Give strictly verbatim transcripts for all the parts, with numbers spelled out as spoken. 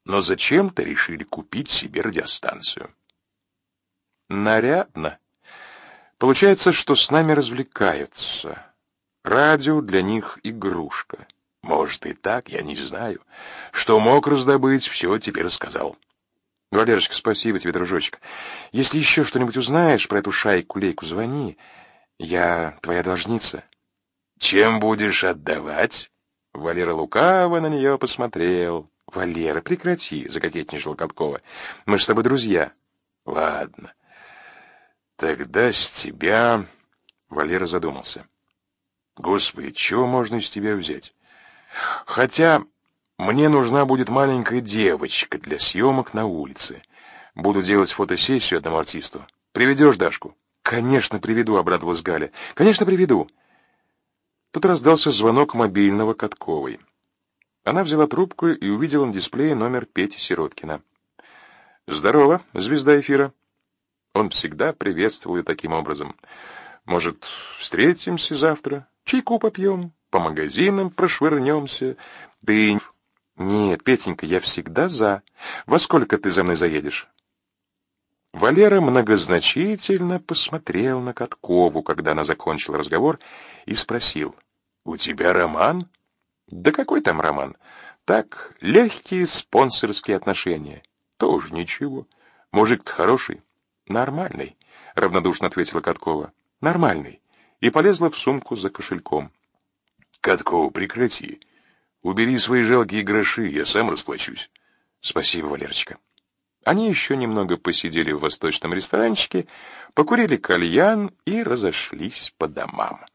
но зачем-то решили купить себе радиостанцию. Нарядно. Получается, что с нами развлекаются. Радио для них игрушка. Может и так, я не знаю. Что мог раздобыть, все тебе рассказал. Валерочка, спасибо тебе, дружочек. Если еще что-нибудь узнаешь про эту шайку-лейку, звони. Я твоя должница. Чем будешь отдавать? Валера лукаво на нее посмотрел. Валера, прекрати, закокетничала Каткова. Мы же с тобой друзья. Ладно. Тогда с тебя... Валера задумался. Господи, чего можно из тебя взять? Хотя мне нужна будет маленькая девочка для съемок на улице. Буду делать фотосессию одному артисту. Приведешь Дашку? Конечно, приведу, обрадовалась Галя. Конечно, приведу. Тут раздался звонок мобильного Катковой. Она взяла трубку и увидела на дисплее номер Пети Сироткина. Здорово, звезда эфира. Он всегда приветствовал ее таким образом. Может, встретимся завтра? Чайку попьем, по магазинам прошвырнемся. Ты... Нет, Петенька, я всегда за. Во сколько ты за мной заедешь? Валера многозначительно посмотрел на Каткову, когда она закончила разговор, и спросил. У тебя роман? Да какой там роман? Так, легкие спонсорские отношения. Тоже ничего. Мужик-то хороший. Нормальный, равнодушно ответила Каткова. Нормальный. И полезла в сумку за кошельком. Каткова, прекрати. Убери свои жалкие гроши, я сам расплачусь. Спасибо, Валерочка. Они еще немного посидели в восточном ресторанчике, покурили кальян и разошлись по домам.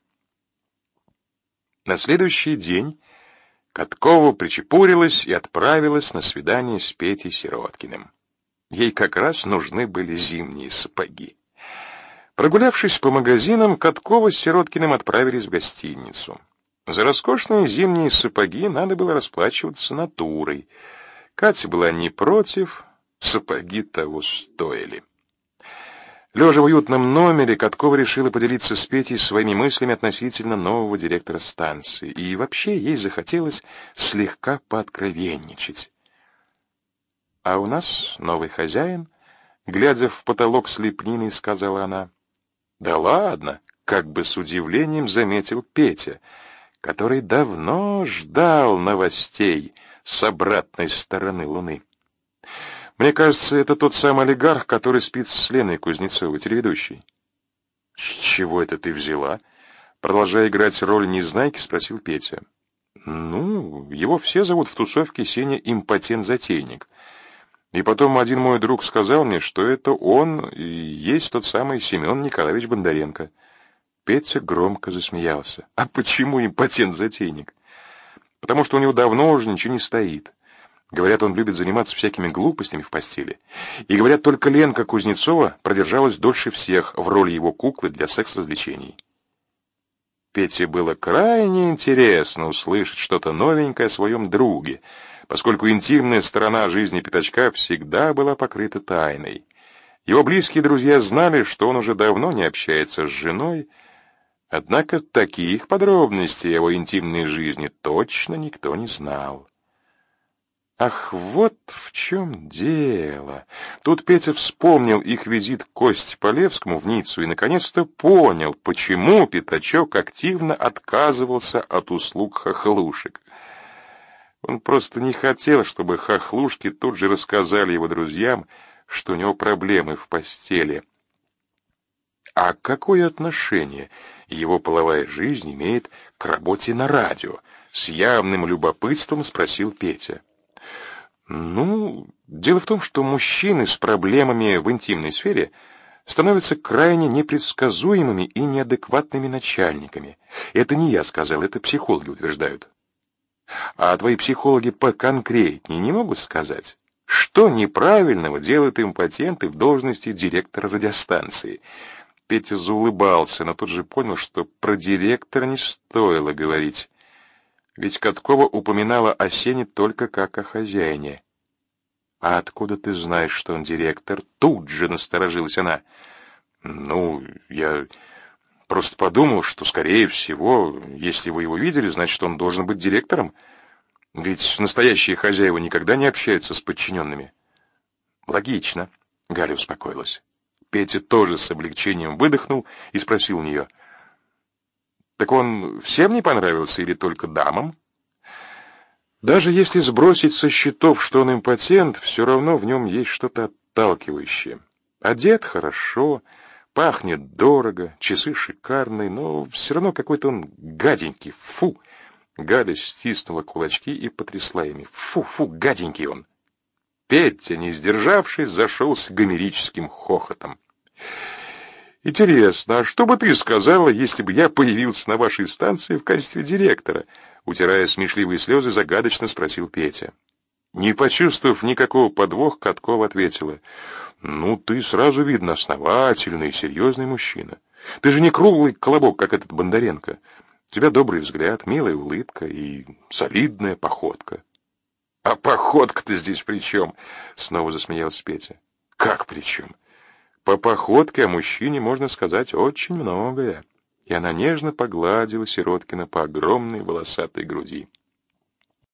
На следующий день Каткова причепурилась и отправилась на свидание с Петей Сироткиным. Ей как раз нужны были зимние сапоги. Прогулявшись по магазинам, Каткова с Сироткиным отправились в гостиницу. За роскошные зимние сапоги надо было расплачиваться натурой. Катя была не против, сапоги того стоили. Лежа в уютном номере, Каткова решила поделиться с Петей своими мыслями относительно нового директора станции. И вообще ей захотелось слегка пооткровенничать. «А у нас новый хозяин», — глядя в потолок с лепниной, сказала она. «Да ладно», — как бы с удивлением заметил Петя, который давно ждал новостей с обратной стороны Луны. «Мне кажется, это тот самый олигарх, который спит с Леной Кузнецовой, телеведущей». «С чего это ты взяла?» Продолжая играть роль незнайки, спросил Петя. «Ну, его все зовут в тусовке Сеня импотент-затейник. И потом один мой друг сказал мне, что это он и есть тот самый Семен Николаевич Бондаренко». Петя громко засмеялся. «А почему импотент-затейник?» «Потому что у него давно уже ничего не стоит. Говорят, он любит заниматься всякими глупостями в постели. И говорят, только Ленка Кузнецова продержалась дольше всех в роли его куклы для секс-развлечений». Пете было крайне интересно услышать что-то новенькое о своем друге, поскольку интимная сторона жизни Пятачка всегда была покрыта тайной. Его близкие друзья знали, что он уже давно не общается с женой, однако таких подробностей о его интимной жизни точно никто не знал. Ах, вот в чем дело. Тут Петя вспомнил их визит к Косте Полевскому в Ниццу и наконец-то понял, почему Пятачок активно отказывался от услуг хохлушек. Он просто не хотел, чтобы хохлушки тут же рассказали его друзьям, что у него проблемы в постели. А какое отношение его половая жизнь имеет к работе на радио? С явным любопытством спросил Петя. Ну, дело в том, что мужчины с проблемами в интимной сфере становятся крайне непредсказуемыми и неадекватными начальниками. Это не я сказал, это психологи утверждают. А твои психологи поконкретнее не могут сказать, что неправильного делают импотенты в должности директора радиостанции? Петя заулыбался, но тут же понял, что про директора не стоило говорить. Ведь Каткова упоминала о Сене только как о хозяине. «А откуда ты знаешь, что он директор?» Тут же насторожилась она. «Ну, я просто подумал, что, скорее всего, если вы его видели, значит, он должен быть директором. Ведь настоящие хозяева никогда не общаются с подчиненными. Логично. Галя успокоилась. Петя тоже с облегчением выдохнул и спросил у нее: «Так он всем не понравился или только дамам?» Даже если сбросить со счетов, что он импотент, все равно в нем есть что-то отталкивающее. Одет хорошо, пахнет дорого, часы шикарные, но все равно какой-то он гаденький. Фу! Галя стиснула кулачки и потрясла ими. Фу, фу, гаденький он. Петя, не сдержавшись, зашелся гомерическим хохотом. «Интересно, а что бы ты сказала, если бы я появился на вашей станции в качестве директора?» Утирая смешливые слезы, загадочно спросил Петя. Не почувствовав никакого подвоха, Каткова ответила: «Ну, ты сразу видно основательный и серьезный мужчина. Ты же не круглый колобок, как этот Бондаренко. У тебя добрый взгляд, милая улыбка и солидная походка». «А походка-то здесь при чем?» — снова засмеялся Петя. «Как при чем? По походке о мужчине можно сказать очень многое». И она нежно погладила Сироткина по огромной волосатой груди.